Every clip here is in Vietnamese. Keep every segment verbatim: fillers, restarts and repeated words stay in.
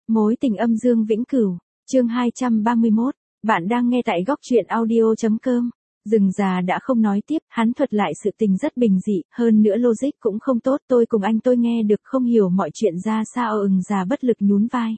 Mối tình âm dương vĩnh cửu, chương hai trăm ba mươi mốt, bạn đang nghe tại góc truyện audio.com. Rừng già đã không nói tiếp, hắn thuật lại sự tình rất bình dị, hơn nữa logic cũng không tốt, tôi cùng anh tôi nghe được không hiểu mọi chuyện ra sao. Ừng già bất lực nhún vai.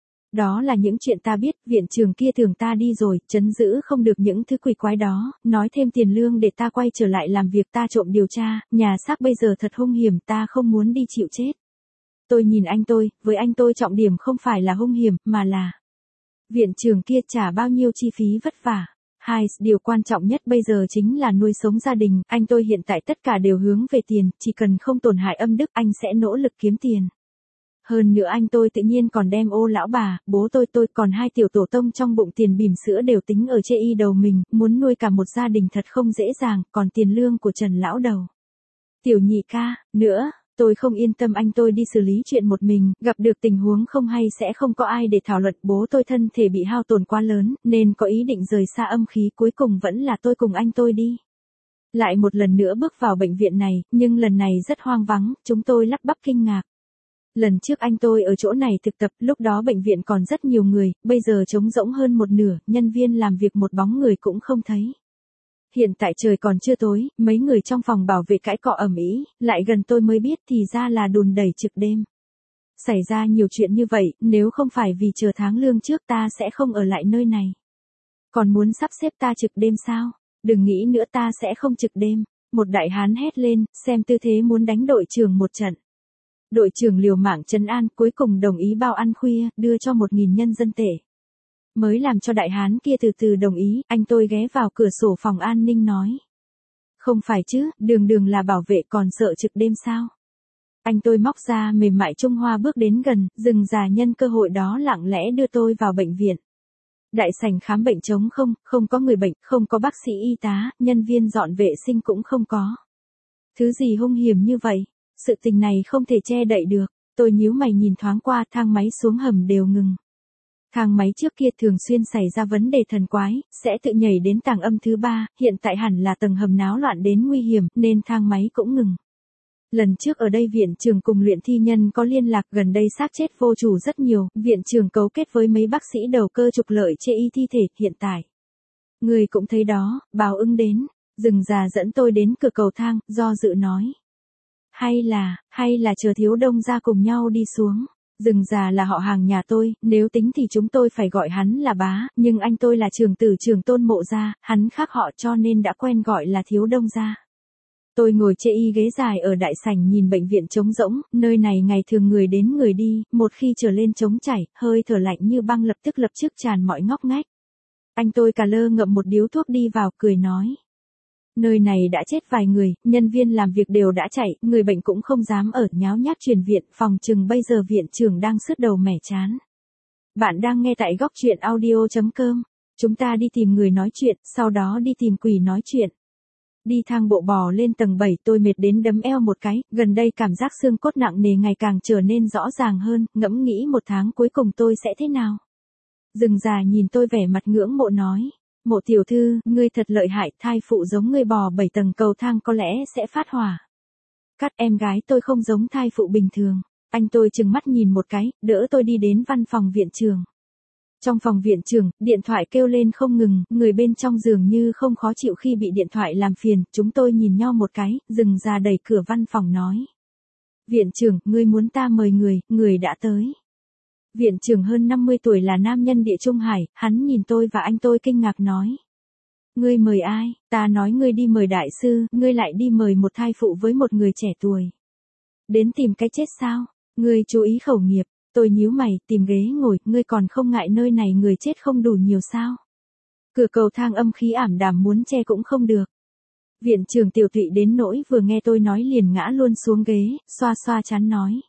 Đó là những chuyện ta biết, viện trường kia thường ta đi rồi, trấn giữ không được những thứ quỷ quái đó, nói thêm tiền lương để ta quay trở lại làm việc, ta trộm điều tra, nhà xác bây giờ thật hung hiểm, ta không muốn đi chịu chết. Tôi nhìn anh tôi, với anh tôi trọng điểm không phải là hung hiểm, mà là viện trường kia trả bao nhiêu chi phí vất vả. Hai, điều quan trọng nhất bây giờ chính là nuôi sống gia đình, anh tôi hiện tại tất cả đều hướng về tiền, chỉ cần không tổn hại âm đức anh sẽ nỗ lực kiếm tiền. Hơn nữa anh tôi tự nhiên còn đem ô lão bà, bố tôi tôi còn hai tiểu tổ tông trong bụng, tiền bỉm sữa đều tính ở chê y đầu mình, muốn nuôi cả một gia đình thật không dễ dàng, còn tiền lương của Trần lão đầu. Tiểu nhị ca, nữa. Tôi không yên tâm anh tôi đi xử lý chuyện một mình, gặp được tình huống không hay sẽ không có ai để thảo luận. Bố tôi thân thể bị hao tổn quá lớn, nên có ý định rời xa âm khí, cuối cùng vẫn là tôi cùng anh tôi đi. Lại một lần nữa bước vào bệnh viện này, nhưng lần này rất hoang vắng, chúng tôi lắp bắp kinh ngạc. Lần trước anh tôi ở chỗ này thực tập, lúc đó bệnh viện còn rất nhiều người, bây giờ trống rỗng hơn một nửa, nhân viên làm việc một bóng người cũng không thấy. Hiện tại trời còn chưa tối, mấy người trong phòng bảo vệ cãi cọ ầm ĩ, lại gần tôi mới biết thì ra là đùn đẩy trực đêm. Xảy ra nhiều chuyện như vậy, nếu không phải vì chờ tháng lương trước ta sẽ không ở lại nơi này. Còn muốn sắp xếp ta trực đêm sao? Đừng nghĩ nữa, ta sẽ không trực đêm. Một đại hán hét lên, xem tư thế muốn đánh đội trưởng một trận. Đội trưởng liều mạng trấn an, cuối cùng đồng ý bao ăn khuya, đưa cho một nghìn nhân dân tệ. Mới làm cho đại hán kia từ từ đồng ý, anh tôi ghé vào cửa sổ phòng an ninh nói. Không phải chứ, đường đường là bảo vệ còn sợ trực đêm sao? Anh tôi móc ra mềm mại Trung Hoa bước đến gần, Rừng già nhân cơ hội đó lặng lẽ đưa tôi vào bệnh viện. Đại sảnh khám bệnh trống không, không có người bệnh, không có bác sĩ y tá, nhân viên dọn vệ sinh cũng không có. Thứ gì hung hiểm như vậy? Sự tình này không thể che đậy được. Tôi nhíu mày nhìn thoáng qua, thang máy xuống hầm đều ngừng. Thang máy trước kia thường xuyên xảy ra vấn đề thần quái, sẽ tự nhảy đến tầng âm thứ ba, hiện tại hẳn là tầng hầm náo loạn đến nguy hiểm, nên thang máy cũng ngừng. Lần trước ở đây viện trường cùng luyện thi nhân có liên lạc, gần đây xác chết vô chủ rất nhiều, viện trường cấu kết với mấy bác sĩ đầu cơ trục lợi chê y thi thể, hiện tại. Người cũng thấy đó, Bào Ưng đến, Rừng già dẫn tôi đến cửa cầu thang, do dự nói. Hay là, hay là chờ Thiếu Đông ra cùng nhau đi xuống. Rừng già là họ hàng nhà tôi, nếu tính thì chúng tôi phải gọi hắn là bá, nhưng anh tôi là trưởng tử Trường Tôn Mộ gia, hắn khác họ cho nên đã quen gọi là Thiếu Đông gia. Tôi ngồi chê y ghế dài ở đại sảnh nhìn bệnh viện trống rỗng, nơi này ngày thường người đến người đi, một khi trở lên trống chảy, hơi thở lạnh như băng lập tức lập tức tràn mọi ngóc ngách. Anh tôi cà lơ ngậm một điếu thuốc đi vào, cười nói. Nơi này đã chết vài người, nhân viên làm việc đều đã chạy, người bệnh cũng không dám ở, nháo nhác chuyển viện, phòng chừng bây giờ viện trưởng đang sứt đầu mẻ chán. Bạn đang nghe tại góc truyện audio.com. Chúng ta đi tìm người nói chuyện, sau đó đi tìm quỷ nói chuyện. Đi thang bộ bò lên tầng bảy, tôi mệt đến đấm eo một cái, gần đây cảm giác xương cốt nặng nề ngày càng trở nên rõ ràng hơn, ngẫm nghĩ một tháng cuối cùng tôi sẽ thế nào. Rừng già nhìn tôi vẻ mặt ngưỡng mộ nói. Mộ tiểu thư, ngươi thật lợi hại, thai phụ giống ngươi bò bảy tầng cầu thang có lẽ sẽ phát hỏa. Cắt, em gái tôi không giống thai phụ bình thường. Anh tôi trừng mắt nhìn một cái, đỡ tôi đi đến văn phòng viện trưởng. Trong phòng viện trưởng, điện thoại kêu lên không ngừng, người bên trong dường như không khó chịu khi bị điện thoại làm phiền, chúng tôi nhìn nhau một cái, Rừng già đẩy cửa văn phòng nói. Viện trưởng, ngươi muốn ta mời người, người đã tới. Viện trưởng hơn năm mươi tuổi là nam nhân Địa Trung Hải, hắn nhìn tôi và anh tôi kinh ngạc nói. Ngươi mời ai? Ta nói ngươi đi mời đại sư, ngươi lại đi mời một thai phụ với một người trẻ tuổi. Đến tìm cái chết sao? Ngươi chú ý khẩu nghiệp. Tôi nhíu mày, tìm ghế ngồi, ngươi còn không ngại nơi này người chết không đủ nhiều sao? Cửa cầu thang âm khí ảm đạm muốn che cũng không được. Viện trưởng tiểu thụy đến nỗi vừa nghe tôi nói liền ngã luôn xuống ghế, xoa xoa trán nói.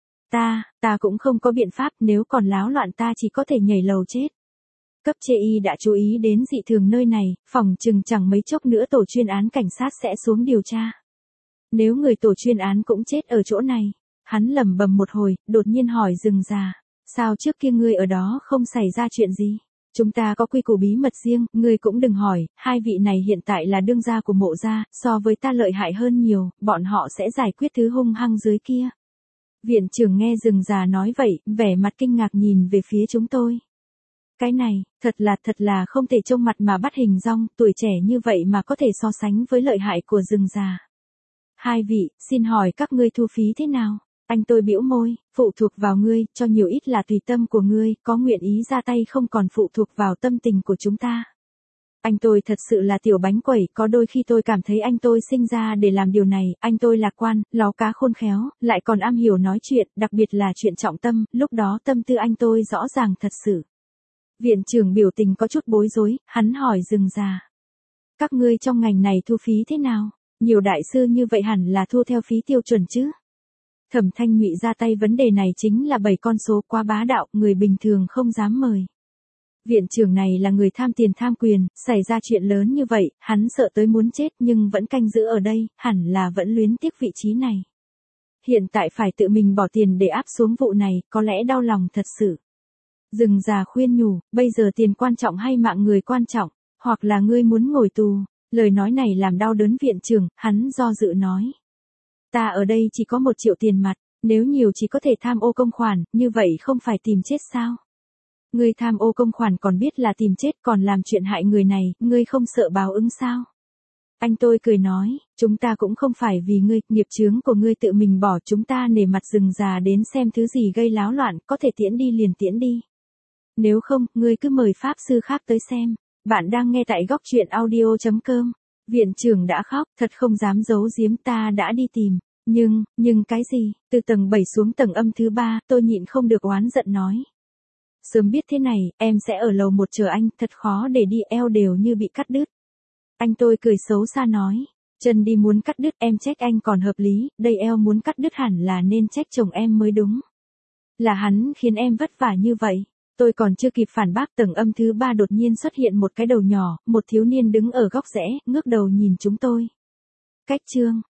Ta, ta cũng không có biện pháp, nếu còn láo loạn ta chỉ có thể nhảy lầu chết. Cấp chê y đã chú ý đến dị thường nơi này, phòng chừng chẳng mấy chốc nữa tổ chuyên án cảnh sát sẽ xuống điều tra. Nếu người tổ chuyên án cũng chết ở chỗ này, hắn lẩm bẩm một hồi, đột nhiên hỏi Rừng già, sao trước kia ngươi ở đó không xảy ra chuyện gì? Chúng ta có quy củ bí mật riêng, ngươi cũng đừng hỏi, hai vị này hiện tại là đương gia của Mộ gia, so với ta lợi hại hơn nhiều, bọn họ sẽ giải quyết thứ hung hăng dưới kia. Viện trưởng nghe rừng già nói vậy, vẻ mặt kinh ngạc nhìn về phía chúng tôi. Cái này, thật là thật là không thể trông mặt mà bắt hình dong, tuổi trẻ như vậy mà có thể so sánh với lợi hại của rừng già. Hai vị, xin hỏi các ngươi thu phí thế nào? Anh tôi bĩu môi, phụ thuộc vào ngươi, cho nhiều ít là tùy tâm của ngươi, có nguyện ý ra tay không còn phụ thuộc vào tâm tình của chúng ta. Anh tôi thật sự là tiểu bánh quẩy, có đôi khi tôi cảm thấy anh tôi sinh ra để làm điều này, anh tôi lạc quan, ló cá khôn khéo, lại còn am hiểu nói chuyện, đặc biệt là chuyện trọng tâm, lúc đó tâm tư anh tôi rõ ràng thật sự. Viện trưởng biểu tình có chút bối rối, hắn hỏi rừng già. Các ngươi trong ngành này thu phí thế nào? Nhiều đại sư như vậy hẳn là thu theo phí tiêu chuẩn chứ? Thẩm Thanh Nhụy ra tay vấn đề này chính là bảy con số quá bá đạo, người bình thường không dám mời. Viện trưởng này là người tham tiền tham quyền, xảy ra chuyện lớn như vậy, hắn sợ tới muốn chết nhưng vẫn canh giữ ở đây, hẳn là vẫn luyến tiếc vị trí này. Hiện tại phải tự mình bỏ tiền để áp xuống vụ này, có lẽ đau lòng thật sự. Rừng già khuyên nhủ, bây giờ tiền quan trọng hay mạng người quan trọng, hoặc là ngươi muốn ngồi tù. Lời nói này làm đau đớn viện trưởng, hắn do dự nói. Ta ở đây chỉ có một triệu tiền mặt, nếu nhiều chỉ có thể tham ô công khoản, như vậy không phải tìm chết sao? Ngươi tham ô công khoản còn biết là tìm chết còn làm chuyện hại người này, ngươi không sợ báo ứng sao? Anh tôi cười nói, chúng ta cũng không phải vì ngươi, nghiệp chướng của ngươi tự mình bỏ, chúng ta nể mặt rừng già đến xem thứ gì gây láo loạn, có thể tiễn đi liền tiễn đi. Nếu không, ngươi cứ mời pháp sư khác tới xem. Bạn đang nghe tại góc truyện audio chấm com. Viện trưởng đã khóc, thật không dám giấu giếm, ta đã đi tìm. Nhưng, nhưng cái gì? Từ tầng bảy xuống tầng âm thứ ba, tôi nhịn không được oán giận nói. Sớm biết thế này, em sẽ ở lầu một chờ anh, thật khó để đi, eo đều như bị cắt đứt. Anh tôi cười xấu xa nói. Chân đi muốn cắt đứt, em trách anh còn hợp lý, đây eo muốn cắt đứt hẳn là nên trách chồng em mới đúng. Là hắn khiến em vất vả như vậy. Tôi còn chưa kịp phản bác, tầng âm thứ ba đột nhiên xuất hiện một cái đầu nhỏ, một thiếu niên đứng ở góc rẽ, ngước đầu nhìn chúng tôi. Cách chương,